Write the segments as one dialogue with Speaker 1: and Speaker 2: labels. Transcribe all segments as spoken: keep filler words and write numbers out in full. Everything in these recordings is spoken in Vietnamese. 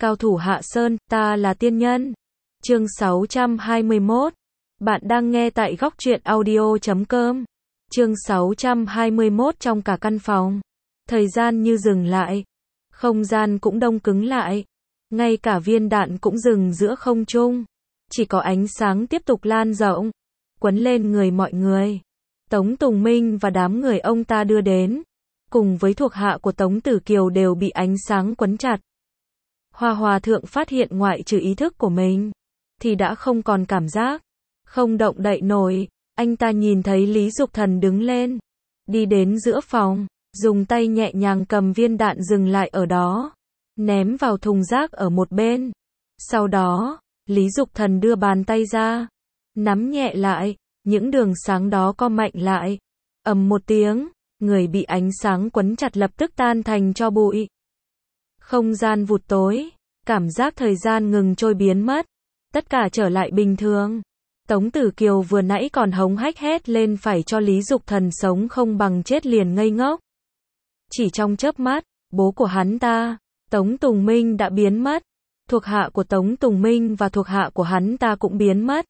Speaker 1: Cao thủ Hạ Sơn, ta là tiên nhân. Chương sáu trăm hai mươi mốt. Bạn đang nghe tại góc truyện audio chấm com. Chương sáu trăm hai mươi mốt. Trong cả căn phòng, thời gian như dừng lại, không gian cũng đông cứng lại, ngay cả viên đạn cũng dừng giữa không trung, chỉ có ánh sáng tiếp tục lan rộng, quấn lên người mọi người. Tống Tùng Minh và đám người ông ta đưa đến, cùng với thuộc hạ của Tống Tử Kiều đều bị ánh sáng quấn chặt. Hoa Hòa Thượng phát hiện ngoại trừ ý thức của mình, thì đã không còn cảm giác, không động đậy nổi. Anh ta nhìn thấy Lý Dục Thần đứng lên, đi đến giữa phòng, dùng tay nhẹ nhàng cầm viên đạn dừng lại ở đó, ném vào thùng rác ở một bên. Sau đó, Lý Dục Thần đưa bàn tay ra, nắm nhẹ lại, những đường sáng đó co mạnh lại. Ầm một tiếng, người bị ánh sáng quấn chặt lập tức tan thành tro bụi. Không gian vụt tối, cảm giác thời gian ngừng trôi biến mất, tất cả trở lại bình thường. Tống Tử Kiều vừa nãy còn hống hách hét lên phải cho Lý Dục Thần sống không bằng chết liền ngây ngốc. Chỉ trong chớp mắt, bố của hắn ta, Tống Tùng Minh đã biến mất, thuộc hạ của Tống Tùng Minh và thuộc hạ của hắn ta cũng biến mất.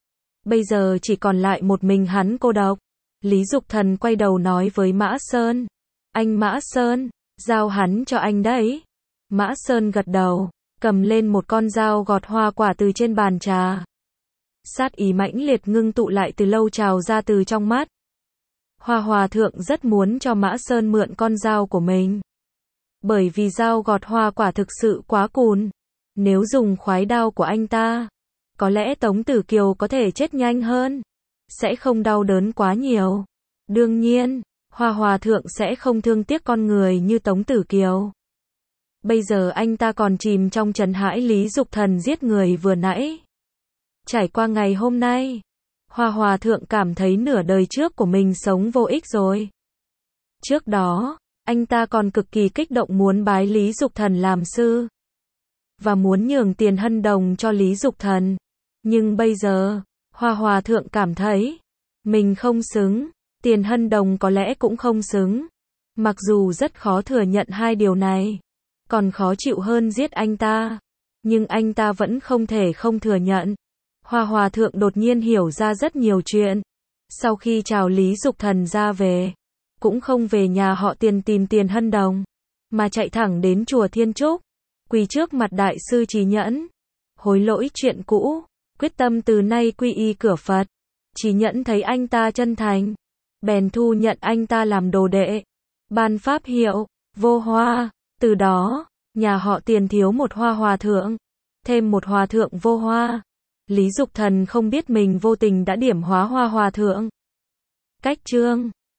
Speaker 1: Bây giờ chỉ còn lại một mình hắn cô độc. Lý Dục Thần quay đầu nói với Mã Sơn, anh Mã Sơn, giao hắn cho anh đấy. Mã Sơn gật đầu, cầm lên một con dao gọt hoa quả từ trên bàn trà. Sát ý mãnh liệt ngưng tụ lại từ lâu trào ra từ trong mắt. Hoa Hòa Thượng rất muốn cho Mã Sơn mượn con dao của mình, bởi vì dao gọt hoa quả thực sự quá cùn. Nếu dùng khoái đao của anh ta, có lẽ Tống Tử Kiều có thể chết nhanh hơn, sẽ không đau đớn quá nhiều. Đương nhiên, Hoa Hòa Thượng sẽ không thương tiếc con người như Tống Tử Kiều. Bây giờ anh ta còn chìm trong trấn hãi Lý Dục Thần giết người vừa nãy. Trải qua ngày hôm nay, Hoa Hòa Thượng cảm thấy nửa đời trước của mình sống vô ích rồi. Trước đó, anh ta còn cực kỳ kích động muốn bái Lý Dục Thần làm sư, và muốn nhường tiền hân đồng cho Lý Dục Thần. Nhưng bây giờ, Hoa Hòa Thượng cảm thấy, mình không xứng, tiền hân đồng có lẽ cũng không xứng. Mặc dù rất khó thừa nhận hai điều này, còn khó chịu hơn giết anh ta, nhưng anh ta vẫn không thể không thừa nhận. Hoa Hòa Thượng đột nhiên hiểu ra rất nhiều chuyện. Sau khi chào Lý Dục Thần ra về, cũng không về nhà họ Tiền tìm tiền hân đồng, mà chạy thẳng đến chùa Thiên Trúc, quỳ trước mặt Đại sư Trí Nhẫn, hối lỗi chuyện cũ, quyết tâm từ nay quy y cửa Phật. Trí Nhẫn thấy anh ta chân thành, bèn thu nhận anh ta làm đồ đệ, ban pháp hiệu Vô Hoa. Từ đó, nhà họ Tiền thiếu một Hoa Hòa Thượng, thêm một Hòa Thượng Vô Hoa. Lý Dục Thần không biết mình vô tình đã điểm hóa Hoa Hòa Thượng. Cách chương